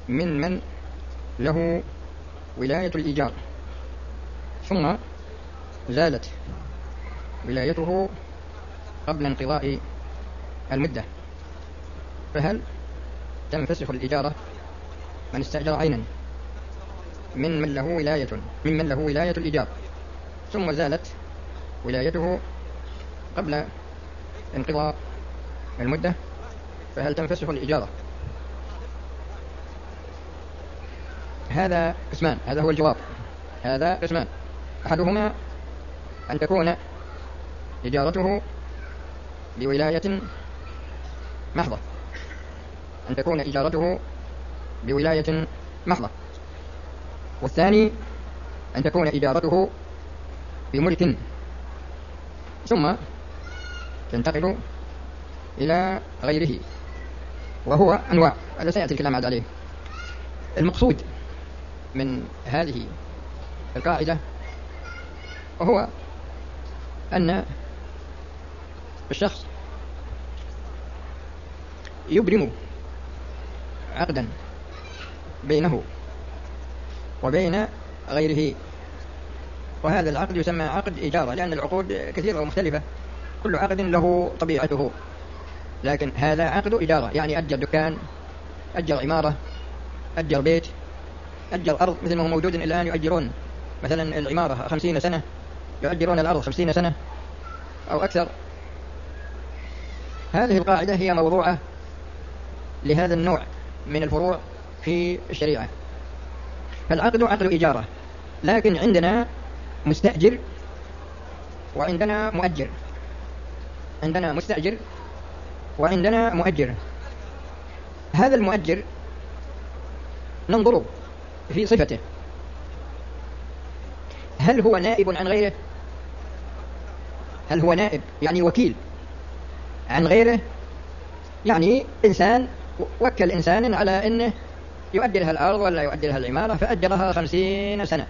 من له ولاية الإيجار ثم زالت ولايته قبل انقضاء المدة، فهل تنفسخ الإجارة من استأجر عينا ممن له ولاية الإيجار ثم زالت ولايته قبل انقضاء المدة، فهل تنفسخ الإجارة؟ هذا قسمان، هذا هو الجواب. هذا قسمان، أحدهما أن تكون إجارته بولاية محضة، أن تكون إجارته بولاية محضة، والثاني أن تكون إجارته بملك ثم تنتقل إلى غيره، وهو أنواع، هذا سيأتي الكلام عليه. المقصود من هذه القاعدة وهو أن الشخص يبرم عقدا بينه وبين غيره، وهذا العقد يسمى عقد إجارة، لأن العقود كثيرة ومختلفة، كل عقد له طبيعته، لكن هذا عقد إجارة، يعني أجر دكان، أجر عمارة، أجر بيت، أجر أرض، مثل ما هو موجود الآن يؤجرون مثلا العمارة 50 سنة، يؤجرون الأرض 50 سنة أو أكثر. هذه القاعدة هي موضوعة لهذا النوع من الفروع في الشريعة. فالعقد عقد إجارة، لكن عندنا مستأجر وعندنا مؤجر، عندنا مستأجر وعندنا مؤجر. هذا المؤجر ننظر في صفته، هل هو نائب عن غيره؟ هل هو نائب يعني وكيل عن غيره؟ يعني إنسان وكل إنسان على أنه يؤجرها الأرض ولا يؤجرها العمارة، فأجرها 50 سنة،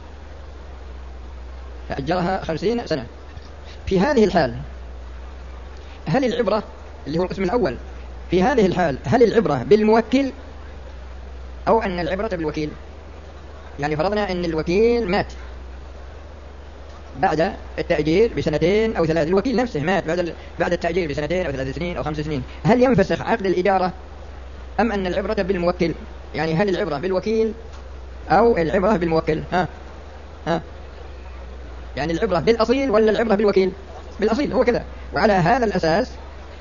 فأجرها 50 سنة. في هذه الحال هل العبرة، اللي هو القسم الأول، في هذه الحال هل العبرة بالموكل أو أن العبرة بالوكيل؟ يعني فرضنا أن الوكيل مات بعد التأجير بسنتين أو 3، الوكيل نفسه مات بعد التأجير بسنتين أو 3 سنين أو 5 سنين، هل ينفسخ عقد الإجارة أم أن العبرة بالموكل؟ يعني هل العبرة بالوكيل أو العبرة بالموكل؟ يعني العبرة بالأصيل ولا العبرة بالوكيل؟ بالأصيل، هو كذا. وعلى هذا الأساس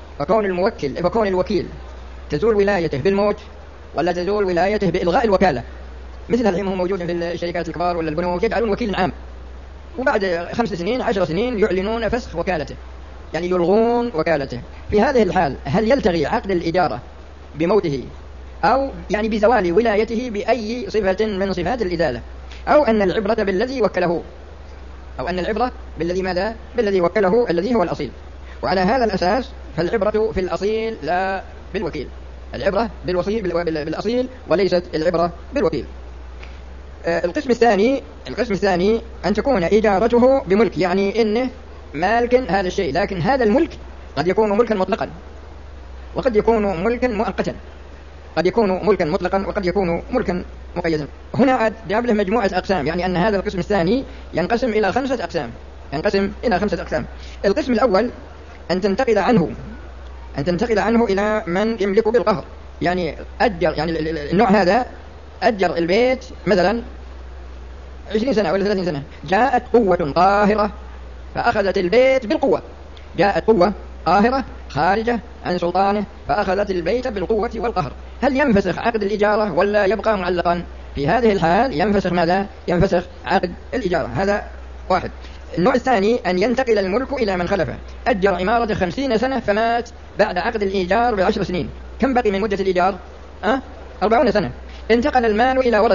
فكون الوكيل تزول ولايته بالموت ولا تزول ولايته بإلغاء الوكالة، مثل الحين هو موجود في الشركات الكبار ولا البنوك، يجعلون وكيل عام وبعد 5 سنين 10 سنين يعلنون فسخ وكالته، يعني يلغون وكالته. في هذه الحال هل يلتغي عقد الإجارة بموته أو يعني بزوال ولايته بأي صفة من صفات الإزالة، أو أن العبرة بالذي وكله، أو أن العبرة بالذي ماذا؟ بالذي وكله الذي هو الأصيل. وعلى هذا الأساس فالعبرة في الأصيل لا بالوكيل، العبرة بالأصيل وليست العبرة بالوكيل. القسم الثاني أن تكون إجارته بملك، يعني إنه مالك هذا الشيء، لكن هذا الملك قد يكون ملكا مطلقا وقد يكون ملكا مؤقتا، قد يكون ملكا مطلقا وقد يكون ملكا مقيدا. هنا عاد جاب له مجموعة أقسام، يعني أن هذا القسم الثاني ينقسم إلى 5 أقسام، القسم الأول أن تنتقل عنه إلى من يملك بالقهر، يعني أجر، يعني النوع هذا أجر البيت مثلا 20 سنة ولا 30 سنة، جاءت قوة قاهرة فأخذت البيت بالقوة، جاءت قوة قاهرة خارجة عن سلطانه فأخذت البيت بالقوة والقهر، هل ينفسخ عقد الإجارة ولا يبقى معلقا؟ في هذه الحال ينفسخ ماذا؟ ينفسخ عقد الإجارة. هذا واحد. النوع الثاني أن ينتقل الملك إلى من خلفه، أجر عمارة 50 سنة فمات بعد عقد الإيجار ب10 سنين، كم بقي من مدة الإيجار؟ 40 سنة. انتقل المال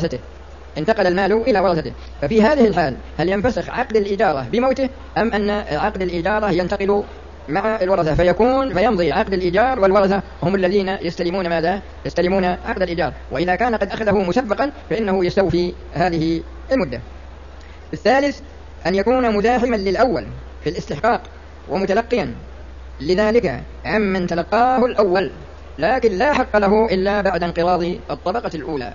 إلى ورثته، ففي هذه الحال هل ينفسخ عقد الإجارة بموته أم أن عقد الإجارة ينتقل مع الورثة فيمضي عقد الإيجار والورثة هم الذين يستلمون ماذا؟ يستلمون عقد الإيجار، وإذا كان قد أخذه مسبقا فإنه يستوفي هذه المدة. الثالث أن يكون مزاحما للأول في الاستحقاق ومتلقيا لذلك عمن تلقاه الأول، لكن لا حق له إلا بعد انقراض الطبقة الأولى.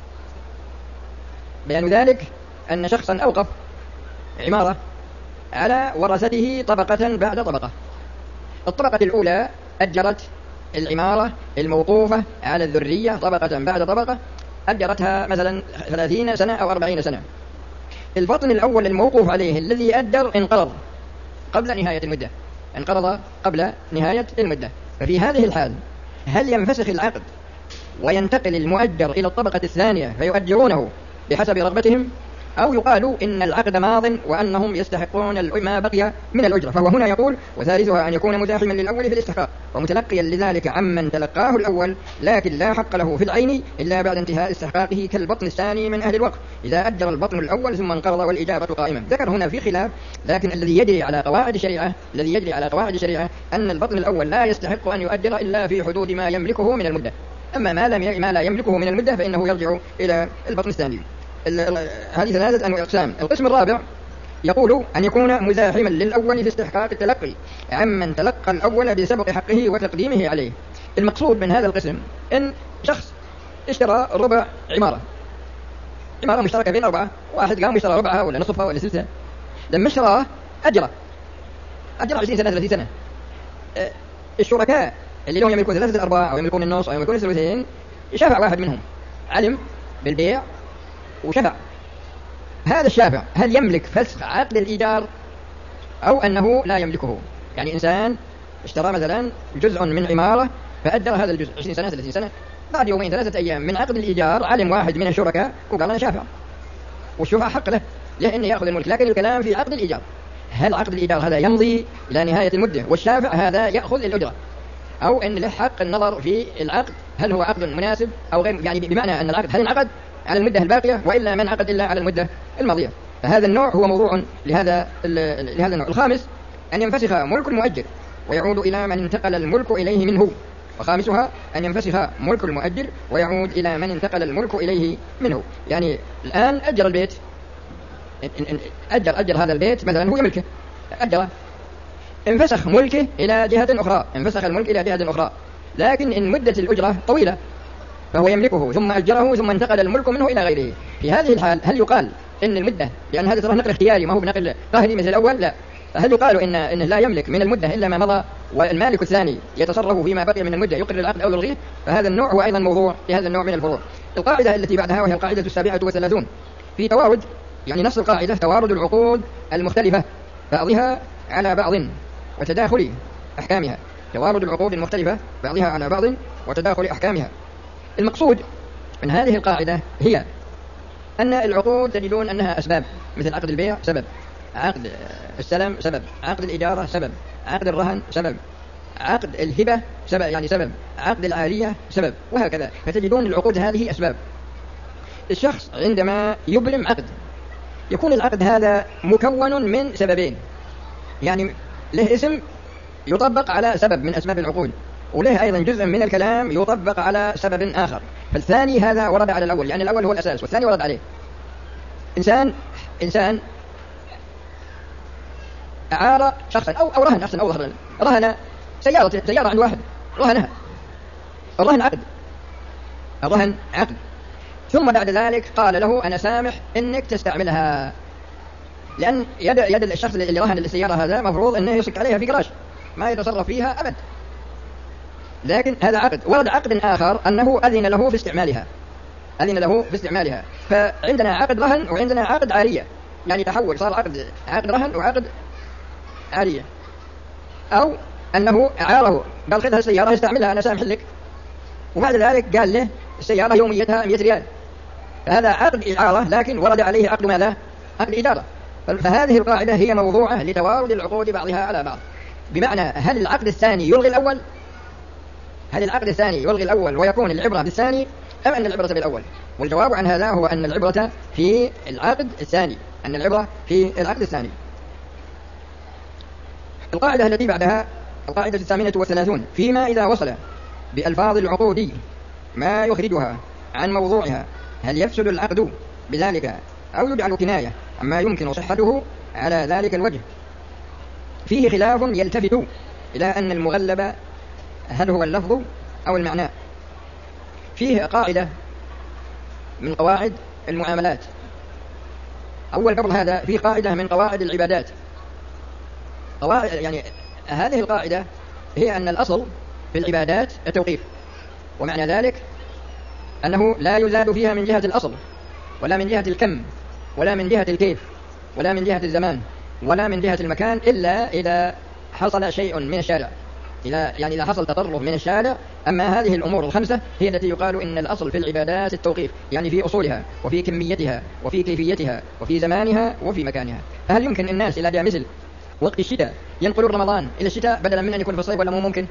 بيان ذلك أن شخصا أوقف عمارة على ورثته طبقة بعد طبقة. الطبقة الأولى أجرت العمارة الموقوفة على الذرية طبقة بعد طبقة، أجرتها مثلا 30 سنة أو 40 سنة. البطن الأول الموقوف عليه الذي أجر انقرض قبل نهاية المدة، انقرض قبل نهاية المدة. ففي هذه الحال هل ينفسخ العقد وينتقل المؤجر إلى الطبقة الثانية فيؤجرونه بحسب رغبتهم، أو يقال إن العقد ماض وأنهم يستحقون ما بقي من الأجرة؟ فهو هنا يقول: وثالثها أن يكون مزاحما للأول في الاستحقاق ومتلقيا لذلك عمن تلقاه الأول، لكن لا حق له في العين إلا بعد انتهاء استحقاقه كالبطن الثاني من أهل الوقف إذا أجر البطن الأول ثم انقرض والإجابة قائمة. ذكر هنا في خلاف، لكن الذي يجري على قواعد الشريعة أن البطن الأول لا يستحق أن يؤجر إلا في حدود ما يملكه من المدة، أما ما لا يملكه من المدة فإنه يرجع إلى البطن الثاني. هذه 3 أنواع أقسام. القسم الرابع يقول أن يكون مزاحما للأول في استحقاق التلقي عمن تلقى الأول بسبق حقه وتقديمه عليه. المقصود من هذا القسم إن شخص اشترى ربع عمارة مشتركة بين 4، واحد قام يشترى ربعها ولا نصفها ولا سلسة، لما اشتراه أجر 20 سنة 30 سنة. الشركاء اللي لهم يملكون 3/4 أو يملكون النص أو يملكون الثلثين، شافع واحد منهم علم بالبيع وشفع. هذا الشافع هل يملك فسخ عقد الإيجار أو أنه لا يملكه؟ يعني إنسان اشترى مثلا جزء من عمارة فأجر هذا الجزء 20 سنة 30 سنة، بعد يومين 3 أيام من عقد الإيجار علم واحد من الشركاء وقال أنا شافع، والشفع حق له لأنه يأخذ الملك. لكن الكلام في عقد الإيجار، هل عقد الإيجار هذا يمضي إلى نهاية المدة والشافع هذا يأخذ الأجرة، أو أن له حق النظر في العقد هل هو عقد مناسب أو غير، يعني بمعنى أن العقد هل انعقد على المدة الباقية وإلا ما انعقد إلا على المدة الماضية. فهذا النوع هو موضوع لهذا النوع. الخامس أن ينفسخ ملك المؤجر ويعود إلى من انتقل الملك إليه منه. وخامسها أن ينفسخ ملك المؤجر ويعود إلى من انتقل الملك إليه منه. يعني الآن أجر البيت، أجر هذا البيت مثلا هو يملكه، أجره، انفسخ ملكه إلى جهة أخرى، انفسخ الملك إلى جهة أخرى، لكن إن مدة الأجرة طويلة فهو يملكه ثم أجره ثم انتقل الملك منه إلى غيره. في هذه الحال هل يقال إن المدة، لأن هذا ترى نقل اختياري ما هو بنقل قهري مثل الأول، لا، فهل يقال إنه لا يملك من المدة إلا ما مضى والمالك الثاني يتصرف فيما بقي من المدة يقر العقد أو يلغيه؟ فهذا النوع هو أيضا موضوع لهذا النوع من الفروع. القاعدة التي بعدها وهي القاعدة 37 في توارد، يعني نص القاعدة توارد العقود المختلفة بعضها على بعض وتداخل أحكامها. توارد العقود المختلفة بعضها على بعض وتداخل أحكامها. المقصود من هذه القاعدة هي أن العقود تجدون أنها أسباب، مثل عقد البيع سبب، عقد السلم سبب، عقد الإجارة سبب، عقد الرهن سبب، عقد الهبة سبب، يعني سبب، عقد العارية سبب، وهكذا. فتجدون العقود هذه أسباب. الشخص عندما يبرم عقد يكون العقد هذا مكون من سببين، يعني له اسم يطبق على سبب من أسباب العقود، وله أيضا جزء من الكلام يطبق على سبب آخر. فالثاني هذا ورد على الأول، يعني الأول هو الأساس والثاني ورد عليه. إنسان أعار شخصا أو رهن، أحسن، أو رهن سيارة عند واحد، رهنها. الرهن عقد، ثم بعد ذلك قال له أنا سامح إنك تستعملها، لأن يد الشخص اللي رهن السيارة هذا مفروض أنه يسك عليها في قراش ما يتصرف فيها أبد. لكن هذا عقد. ورد عقد آخر أنه أذن له في استعمالها. فعندنا عقد رهن وعندنا عقد عارية، يعني تحول صار عقد رهن وعقد عارية. أو أنه أعاره قال خذها السيارة استعملها أنا سامح لك، وبعد ذلك قال له السيارة يوميتها 100 ريال. فهذا عقد إعارة لكن ورد عليه عقد ماذا؟ عقد إدارة. فهذه القاعدة هي موضوعة لتوارد العقود بعضها على بعض، بمعنى هل العقد الثاني يلغي الأول ويكون العبرة بالثاني، أم أن العبرة بالأول؟ والجواب عن هذا هو أن العبرة في العقد الثاني، القاعدة التي بعدها القاعدة 38 فيما إذا وصل بألفاظ العقود ما يخرجها عن موضوعها هل يفسد العقد بذلك أو يجعل كناية عما يمكن صحته على ذلك الوجه. فيه خلاف يلتفت إلى أن المغلب هل هو اللفظ أو المعنى. فيه قاعدة من قواعد المعاملات. أول قبل هذا في قاعدة من قواعد العبادات. قواعد يعني هذه القاعدة هي أن الأصل في العبادات التوقيف، ومعنى ذلك أنه لا يزاد فيها من جهة الأصل ولا من جهة الكم ولا من جهة الكيف ولا من جهة الزمان ولا من جهة المكان إلا إذا حصل شيء من الشارع، إذا حصل تطرف من الشارع. أما هذه الأمور الخمسة هي التي يقال إن الأصل في العبادات التوقيف، يعني في أصولها وفي كميتها وفي كيفيتها وفي زمانها وفي مكانها. فهل يمكن الناس إلى مثل وقت الشتاء ينقلون رمضان إلى الشتاء بدلا من أن يكون في الصيف، ولا مو ممكن؟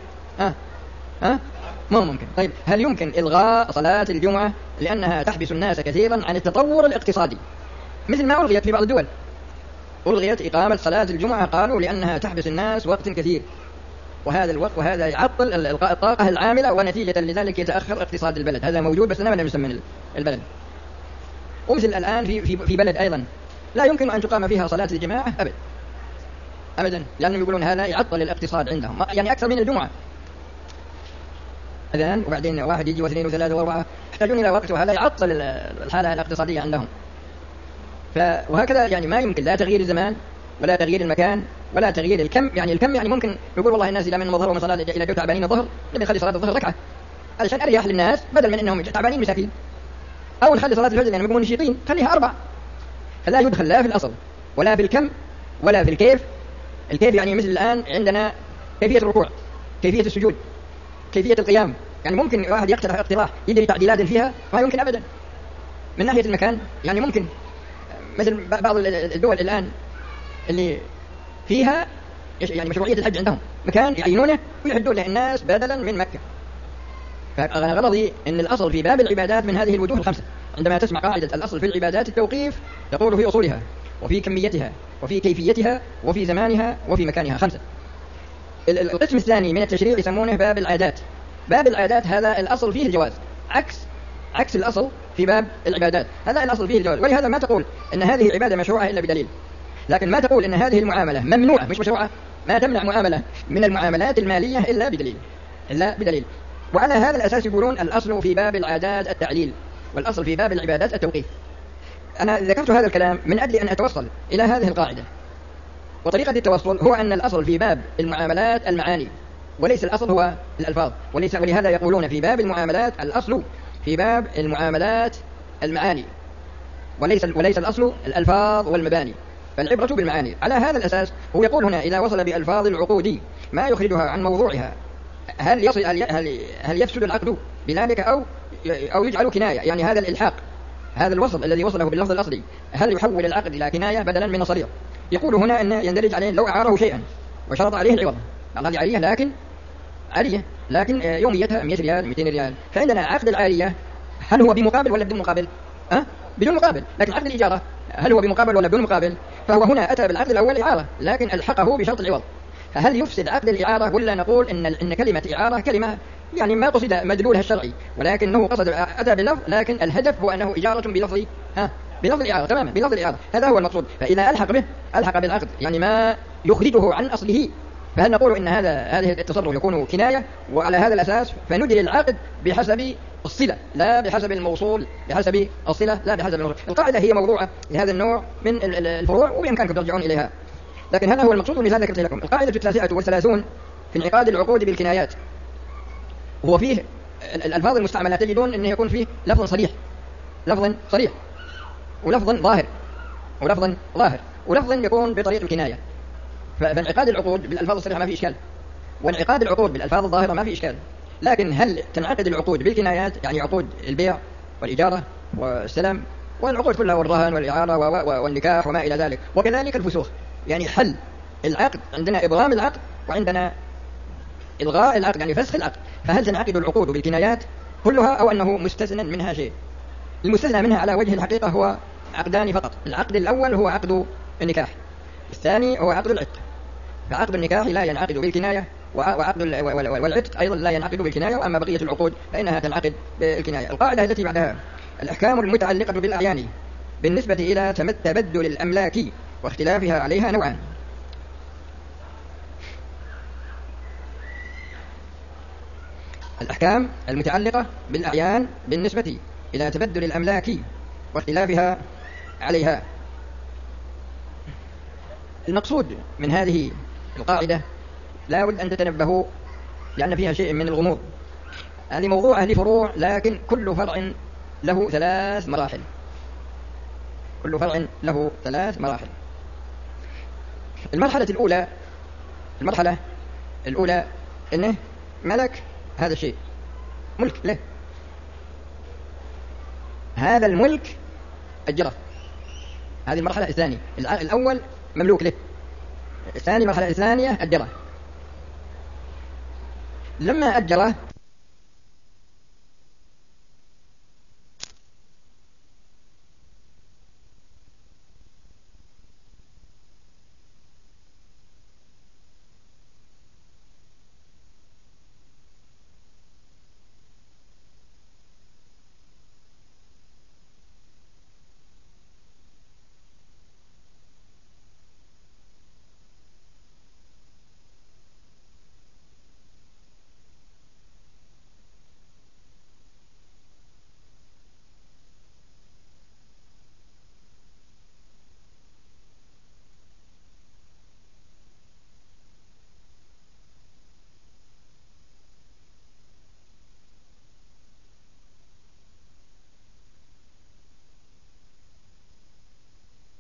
مو ممكن. طيب هل يمكن إلغاء صلاة الجمعة لأنها تحبس الناس كثيرا عن التطور الاقتصادي، مثل ما ألغيت في بعض الدول؟ ألغيت إقامة صلاة الجمعة، قالوا لأنها تحبس الناس وقت كثير، وهذا الوقت وهذا يعطل إلقاء الطاقة العاملة، ونتيجة لذلك يتأخر اقتصاد البلد. هذا موجود بس أنا لم من البلد. ومثل الآن في بلد أيضا لا يمكن أن تقام فيها صلاة الجماعة أبدا، لأنهم يقولون هذا يعطل الاقتصاد عندهم، يعني أكثر من الجمعة. أذان وبعدين واحد يجي واثنين وثلاثة وأربعة، يحتاجون إلى وقت، وهذا يعطل الحالة الاقتصادية عندهم. وهكذا يعني ما يمكن لا تغيير الزمان ولا تغيير المكان ولا تغيير الكم. يعني الكم يعني ممكن يقول والله الناس إلى من الظهر ومن صلاة إلى جو تعبانين الظهر، نبي نخلي صلاة الظهر ركعة علشان أريح للناس بدل من إنهم تعبانين مساكين، أو نخلي صلاة الفجر يعني يقومون نشيطين خليها 4. فلا يدخل لا في الأصل ولا في الكم ولا في الكيف. الكيف يعني مثل الآن عندنا كيفية الركوع، كيفية السجود، كيفية القيام. يعني ممكن واحد يقترح اقتراح يدري تعديلات فيها، ما يمكن أبدا. من ناحية المكان يعني ممكن، مثل بعض الدول الآن اللي فيها يعني مشروعية الحج عندهم مكان يعينونه ويحدون له الناس بدلا من مكة. فأنا غرضي أن الأصل في باب العبادات من هذه الوجوه الخمسة. عندما تسمع قاعدة الأصل في العبادات التوقيف، تقول في أصولها وفي كميتها وفي كيفيتها وفي زمانها وفي مكانها 5. القسم الثاني من التشريع يسمونه باب العادات. باب العادات هذا الأصل فيه الجواز، عكس الأصل في باب العبادات. هذا الأصل فيه الجواز، ولهذا ما تقول أن هذه عبادة مشروعة إلا بدليل، لكن ما تقول أن هذه المعاملة ممنوعة مش مشروعة. ما تمنع معاملة من المعاملات المالية إلا بدليل. وعلى هذا الأساس يقولون الأصل في باب العادات التعليل، والأصل في باب العبادات التوقيف. أنا ذكرت هذا الكلام من أجل أن أتوصل إلى هذه القاعدة. وطريقة التوصل هو أن الأصل في باب المعاملات المعاني، وليس الأصل هو الألفاظ. ولهذا يقولون في باب المعاملات الأصل في باب المعاملات المعاني، وليس الأصل الألفاظ والمباني، فالعبرة بالمعاني. على هذا الأساس هو يقول هنا إذا وصل بألفاظ العقود ما يخرجها عن موضوعها، هل يفسد العقد بذلك أو يجعل كناية؟ يعني هذا الإلحاق، هذا الوصل الذي وصله باللفظ الأصلي، هل يحول العقد إلى كناية بدلا من صريح؟ يقول هنا أن يندرج عليه لو أعاره شيئا وشرط عليه العوض، هذه عارية لكن يوميتها 100 ريال 200 ريال. فعندنا عقد العارية هل هو بمقابل ولا بدون مقابل؟ بدون مقابل. لكن عقد الإجارة هل هو بمقابل ولا بدون مقابل؟ فهو هنا أتى بالعقد الأول إعارة لكن ألحقه بشرط العوض. فهل يفسد عقد الإعارة ولا نقول إن كلمة إعارة كلمة يعني ما قصد مدلولها الشرعي، ولكنه قصد أتى باللفظ، لكن الهدف هو أنه إجارة بلفظ الإعارة، تماما بلفظ الإعارة، هذا هو المقصود. فإذا ألحق بالعقد يعني ما يخرجه عن أصله، فهل نقول إن هذه التصرف يكون كناية؟ وعلى هذا الأساس فندري العقد بحسب الصلة لا بحسب الموصول، بحسب الصلة لا بحسب الموصول. القاعدة هي موضوعة لهذا النوع من الفروع وبإمكانكم ترجعون إليها، لكن هذا هو المقصود والمثال ذكرت لكم. القاعدة 33 في انعقاد العقود بالكنايات، وهو فيه الألفاظ المستعملة تجدون أنه يكون فيه لفظ صريح ولفظ ظاهر ولفظ يكون بطريقة الكناية. فانعقاد العقود بالألفاظ الصريحة ما في إشكال، وانعقاد العقود بالألفاظ الظاهرة ما في إشكال. لكن هل تنعقد العقود بالكنايات، يعني عقود البيع والإجارة والسلام والعقود كلها والرهن والإعارة والنكاح وما إلى ذلك، وكذلك الفسوخ، يعني حل العقد عندنا إبرام العقد وعندنا إلغاء العقد يعني فسخ العقد. فهل تنعقد العقود بالكنايات كلها أو أنه مستثنى منها شيء؟ المستثنى منها على وجه الحقيقة هو عقدان فقط. العقد الأول هو عقد النكاح، الثاني هو عقد العتق. فعقد النكاح لا ينعقد بالكناية، وعقد والعتق أيضا لا ينعقد بالكناية، وأما بقية العقود فإنها تنعقد بالكناية. القاعدة التي بعدها الأحكام المتعلقة بالأعيان بالنسبة إلى تبدل الأملاك واختلافها عليها نوعان. الأحكام المتعلقة بالأعيان بالنسبة إلى تبدل الأملاك واختلافها عليها. المقصود من هذه القاعدة لا بد أن تتنبهوا لأن فيها شيء من الغموض. هذه موضوع أهل فروع، لكن كل فرع له 3 مراحل. كل فرع له 3 مراحل. المرحلة الأولى إنه ملك هذا الشيء، ملك له، هذا الملك أجره. هذه المرحلة الثانية. الأول مملوك له، الثاني المرحلة الثانية أجره. لما أجره